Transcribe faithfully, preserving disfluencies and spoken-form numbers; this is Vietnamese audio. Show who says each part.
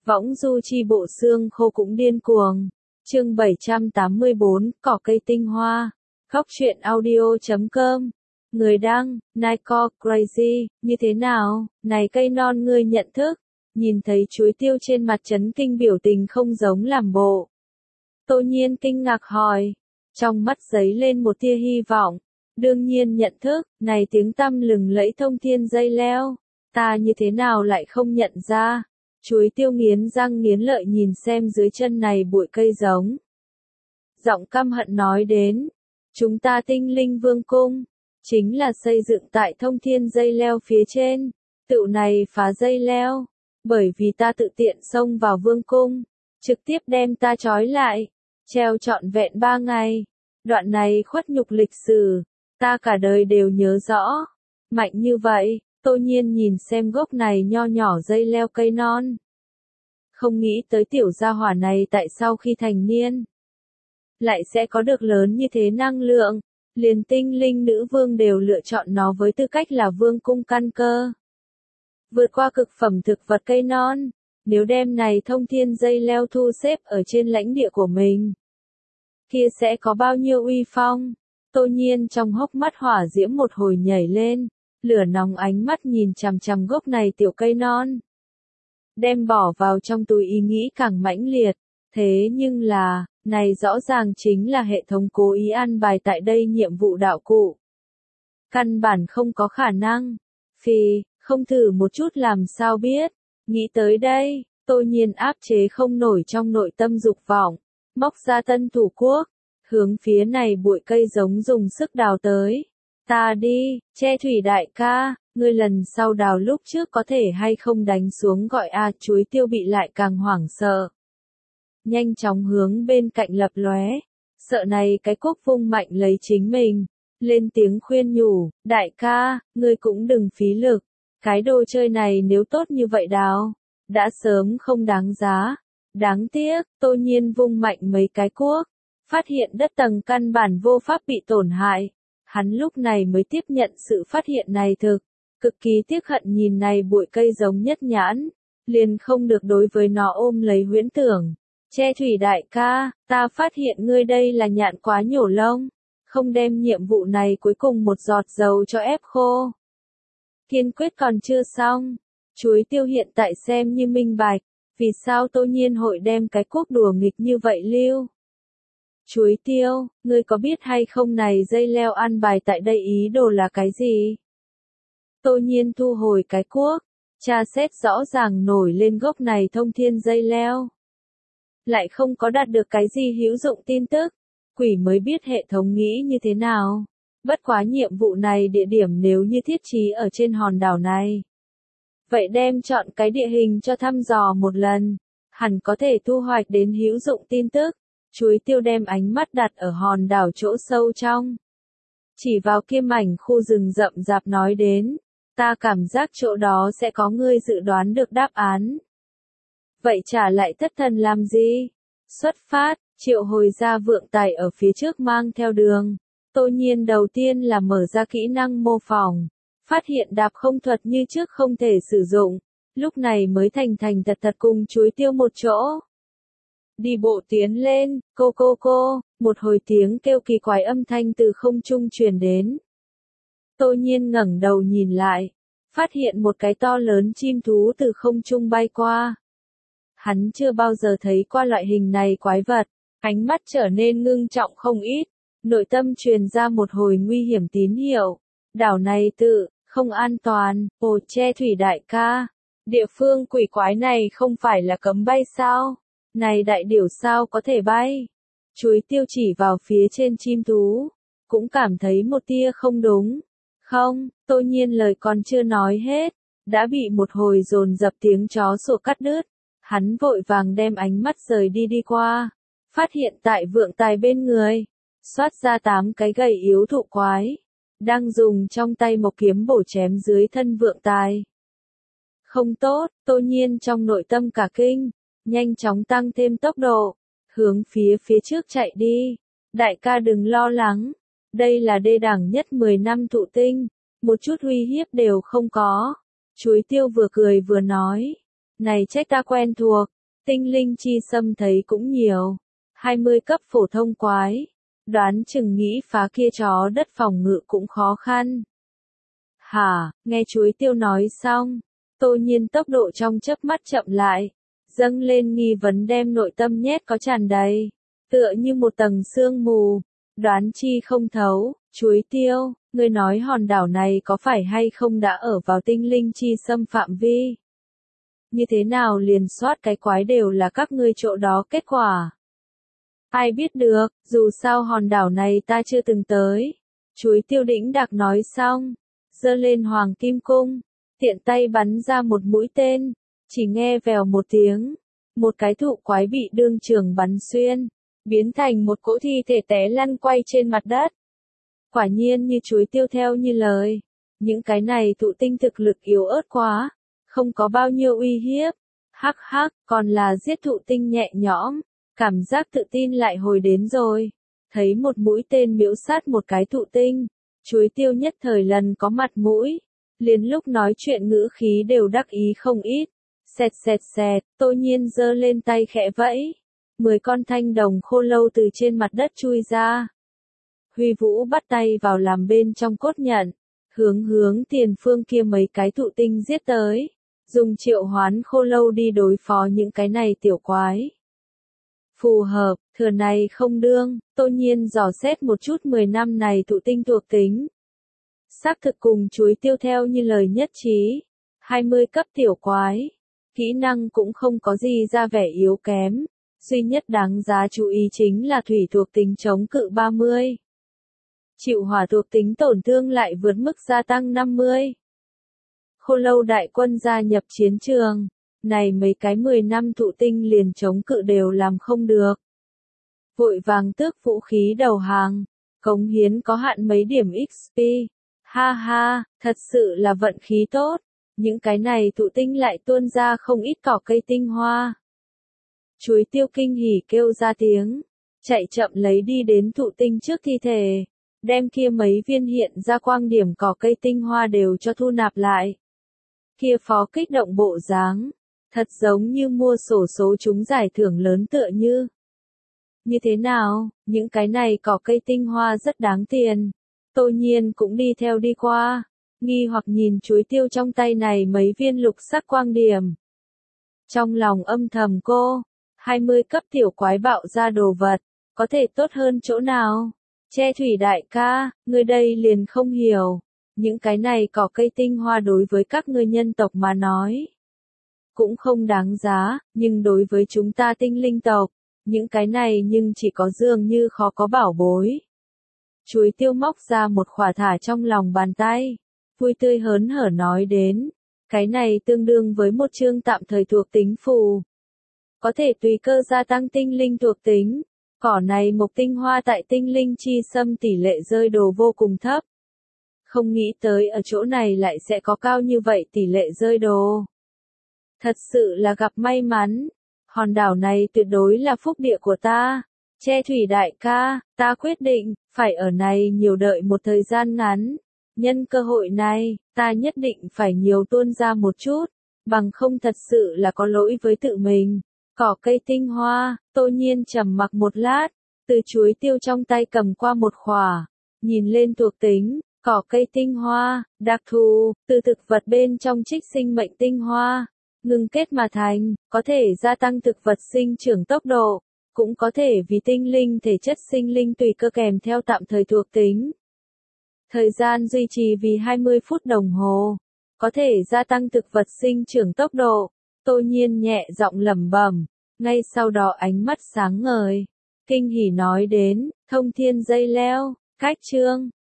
Speaker 1: Võng du chi bộ xương khô cũng điên cuồng. Chương bảy trăm tám mươi bốn, cỏ cây tinh hoa. Góc truyện audio chấm com. Người đăng, Nico Crazy, như thế nào, này cây non ngươi nhận thức. Nhìn thấy chuối tiêu trên mặt chấn kinh biểu tình không giống làm bộ. Tô Nhiên kinh ngạc hỏi. Trong mắt giấy lên một tia hy vọng. Đương nhiên nhận thức, này tiếng tăm lừng lẫy thông thiên dây leo. Ta như thế nào lại không nhận ra. Chuối tiêu nghiến răng nghiến lợi nhìn xem dưới chân này bụi cây giống. Giọng căm hận nói đến. Chúng ta tinh linh vương cung. Chính là xây dựng tại thông thiên dây leo phía trên. Tựu này phá dây leo. Bởi vì ta tự tiện xông vào vương cung. Trực tiếp đem ta trói lại. Treo trọn vẹn ba ngày. Đoạn này khuất nhục lịch sử. Ta cả đời đều nhớ rõ. Mạnh như vậy. Tô Nhiên nhìn xem gốc này nho nhỏ dây leo cây non. Không nghĩ tới tiểu gia hỏa này tại sao khi thành niên. Lại sẽ có được lớn như thế năng lượng. Liền tinh linh nữ vương đều lựa chọn nó với tư cách là vương cung căn cơ. Vượt qua cực phẩm thực vật cây non. Nếu đem này thông thiên dây leo thu xếp ở trên lãnh địa của mình. Kia sẽ có bao nhiêu uy phong. Tô Nhiên trong hốc mắt hỏa diễm một hồi nhảy lên. Lửa nóng ánh mắt nhìn chằm chằm gốc này tiểu cây non. Đem bỏ vào trong túi ý nghĩ càng mãnh liệt. Thế nhưng là, này rõ ràng chính là hệ thống cố ý an bài tại đây nhiệm vụ đạo cụ. Căn bản không có khả năng. Phì, không thử một chút làm sao biết. Nghĩ tới đây, Tô Nhiên áp chế không nổi trong nội tâm dục vọng. Móc ra tân thủ quốc. Hướng phía này bụi cây giống dùng sức đào tới. Ta đi, che thủy đại ca, ngươi lần sau đào lúc trước có thể hay không đánh xuống gọi a chuối tiêu bị lại càng hoảng sợ. Nhanh chóng hướng bên cạnh lập lóe, sợ này cái quốc vung mạnh lấy chính mình, lên tiếng khuyên nhủ, đại ca, ngươi cũng đừng phí lực, cái đồ chơi này nếu tốt như vậy đào, đã sớm không đáng giá, đáng tiếc, Tô Nhiên vung mạnh mấy cái cuốc, phát hiện đất tầng căn bản vô pháp bị tổn hại. Hắn lúc này mới tiếp nhận sự phát hiện này thực, cực kỳ tiếc hận nhìn này bụi cây giống nhất nhãn, liền không được đối với nó ôm lấy huyễn tưởng. Che thủy đại ca, ta phát hiện ngươi đây là nhạn quá nhổ lông, không đem nhiệm vụ này cuối cùng một giọt dầu cho ép khô. Kiên quyết còn chưa xong, chuối tiêu hiện tại xem như minh bạch, vì sao Tô Nhiên hội đem cái cuốc đùa nghịch như vậy lưu. Chuối tiêu, ngươi có biết hay không này dây leo ăn bài tại đây ý đồ là cái gì? Tô Nhiên thu hồi cái cuốc, tra xét rõ ràng nổi lên gốc này thông thiên dây leo. Lại không có đạt được cái gì hữu dụng tin tức, quỷ mới biết hệ thống nghĩ như thế nào. Bất quá nhiệm vụ này địa điểm nếu như thiết trí ở trên hòn đảo này. Vậy đem chọn cái địa hình cho thăm dò một lần, hẳn có thể thu hoạch đến hữu dụng tin tức. Chuối tiêu đem ánh mắt đặt ở hòn đảo chỗ sâu trong. Chỉ vào kia mảnh khu rừng rậm rạp nói đến. Ta cảm giác chỗ đó sẽ có người dự đoán được đáp án. Vậy trả lại thất thần làm gì? Xuất phát, triệu hồi ra vượng tài ở phía trước mang theo đường. Tô Nhiên đầu tiên là mở ra kỹ năng mô phỏng. Phát hiện đạp không thuật như trước không thể sử dụng. Lúc này mới thành thành thật thật cùng chuối tiêu một chỗ. Đi bộ tiến lên, cô cô cô, một hồi tiếng kêu kỳ quái âm thanh từ không trung truyền đến. Tô Nhiên ngẩng đầu nhìn lại, phát hiện một cái to lớn chim thú từ không trung bay qua. Hắn chưa bao giờ thấy qua loại hình này quái vật, ánh mắt trở nên ngưng trọng không ít, nội tâm truyền ra một hồi nguy hiểm tín hiệu. Đảo này tự, không an toàn, ồ che thủy đại ca, địa phương quỷ quái này không phải là cấm bay sao? Này đại điểu sao có thể bay? Chuối tiêu chỉ vào phía trên chim thú, cũng cảm thấy một tia không đúng. Không, Tô Nhiên lời còn chưa nói hết, đã bị một hồi dồn dập tiếng chó sủa cắt đứt. Hắn vội vàng đem ánh mắt rời đi đi qua, phát hiện tại vượng tài bên người, xoát ra tám cái gầy yếu thụ quái, đang dùng trong tay một kiếm bổ chém dưới thân vượng tài. Không tốt, Tô Nhiên trong nội tâm cả kinh. Nhanh chóng tăng thêm tốc độ, hướng phía phía trước chạy đi. Đại ca đừng lo lắng, đây là đê đẳng nhất mười năm thụ tinh, một chút uy hiếp đều không có. Chuối tiêu vừa cười vừa nói, Này trách ta quen thuộc, tinh linh chi xâm thấy cũng nhiều. hai mươi cấp phổ thông quái. Đoán chừng nghĩ phá kia chó đất phòng ngự cũng khó khăn. Hả, nghe chuối tiêu nói xong, Tô Nhiên tốc độ trong chớp mắt chậm lại, dâng lên nghi vấn đem nội tâm nhét có tràn đầy, tựa như một tầng sương mù, đoán chi không thấu. Chuối tiêu, ngươi nói hòn đảo này có phải hay không đã ở vào tinh linh chi xâm phạm vi? Như thế nào liền soát cái quái đều là các ngươi chỗ đó kết quả? Ai biết được, dù sao hòn đảo này ta chưa từng tới. Chuối tiêu đĩnh đặc nói xong, giơ lên hoàng kim cung, tiện tay bắn ra một mũi tên, chỉ nghe vèo một tiếng, một cái thụ quái bị đương trường bắn xuyên, biến thành một cỗ thi thể té lăn quay trên mặt đất. Quả nhiên như chuối tiêu theo như lời, những cái này thụ tinh thực lực yếu ớt quá, không có bao nhiêu uy hiếp. Hắc hắc, còn là giết thụ tinh nhẹ nhõm, cảm giác tự tin lại hồi đến rồi. Thấy một mũi tên miễu sát một cái thụ tinh, chuối tiêu nhất thời lần có mặt mũi, liền lúc nói chuyện ngữ khí đều đắc ý không ít. Xẹt xẹt xẹt, Tô Nhiên giơ lên tay khẽ vẫy, mười con thanh đồng khô lâu từ trên mặt đất chui ra. Huy Vũ bắt tay vào làm bên trong cốt nhận, hướng hướng tiền phương kia mấy cái thụ tinh giết tới, dùng triệu hoán khô lâu đi đối phó những cái này tiểu quái. Phù hợp, thừa này không đương, Tô Nhiên dò xét một chút mười năm này thụ tinh thuộc tính. Xác thực cùng chuối tiêu theo như lời nhất trí, hai mươi cấp tiểu quái, kỹ năng cũng không có gì ra vẻ yếu kém, duy nhất đáng giá chú ý chính là thủy thuộc tính chống cự ba mươi. Chịu hỏa thuộc tính tổn thương lại vượt mức gia tăng năm mươi. Khô lâu đại quân gia nhập chiến trường, này mấy cái mười năm thụ tinh liền chống cự đều làm không được. Vội vàng tước vũ khí đầu hàng, cống hiến có hạn mấy điểm ích pê. Ha ha, thật sự là vận khí tốt, những cái này thụ tinh lại tuôn ra không ít cỏ cây tinh hoa. Chuối tiêu kinh hỉ kêu ra tiếng, chạy chậm lấy đi đến thụ tinh trước thi thể, đem kia mấy viên hiện ra quang điểm cỏ cây tinh hoa đều cho thu nạp lại. Kia phó kích động bộ dáng, thật giống như mua sổ số trúng giải thưởng lớn tựa như. Như thế nào, những cái này cỏ cây tinh hoa rất đáng tiền. Tô Nhiên cũng đi theo đi qua, nghi hoặc nhìn chuối tiêu trong tay này mấy viên lục sắc quang điểm. Trong lòng âm thầm cô, hai mươi cấp tiểu quái bạo ra đồ vật, có thể tốt hơn chỗ nào? Che thủy đại ca, ngươi đây liền không hiểu, những cái này cỏ cây tinh hoa đối với các ngươi nhân tộc mà nói. Cũng không đáng giá, nhưng đối với chúng ta tinh linh tộc, những cái này nhưng chỉ có dường như khó có bảo bối. Chuối tiêu móc ra một khỏa thả trong lòng bàn tay, vui tươi hớn hở nói đến, cái này tương đương với một chương tạm thời thuộc tính phù. Có thể tùy cơ gia tăng tinh linh thuộc tính, cỏ này mộc tinh hoa tại tinh linh chi xâm tỷ lệ rơi đồ vô cùng thấp. Không nghĩ tới ở chỗ này lại sẽ có cao như vậy tỷ lệ rơi đồ. Thật sự là gặp may mắn, hòn đảo này tuyệt đối là phúc địa của ta. Che thủy đại ca, ta quyết định, phải ở này nhiều đợi một thời gian ngắn. Nhân cơ hội này, ta nhất định phải nhiều tuôn ra một chút, bằng không thật sự là có lỗi với tự mình. Cỏ cây tinh hoa, Tô Nhiên trầm mặc một lát, từ chuối tiêu trong tay cầm qua một khỏa, nhìn lên thuộc tính, cỏ cây tinh hoa, đặc thù, từ thực vật bên trong trích sinh mệnh tinh hoa, ngưng kết mà thành, có thể gia tăng thực vật sinh trưởng tốc độ, cũng có thể vì tinh linh thể chất sinh linh tùy cơ kèm theo tạm thời thuộc tính. Thời gian duy trì vì hai mươi phút đồng hồ, có thể gia tăng thực vật sinh trưởng tốc độ. Tô Nhiên nhẹ giọng lẩm bẩm, ngay sau đó ánh mắt sáng ngời, kinh hỉ nói đến, thông thiên dây leo, cách chương.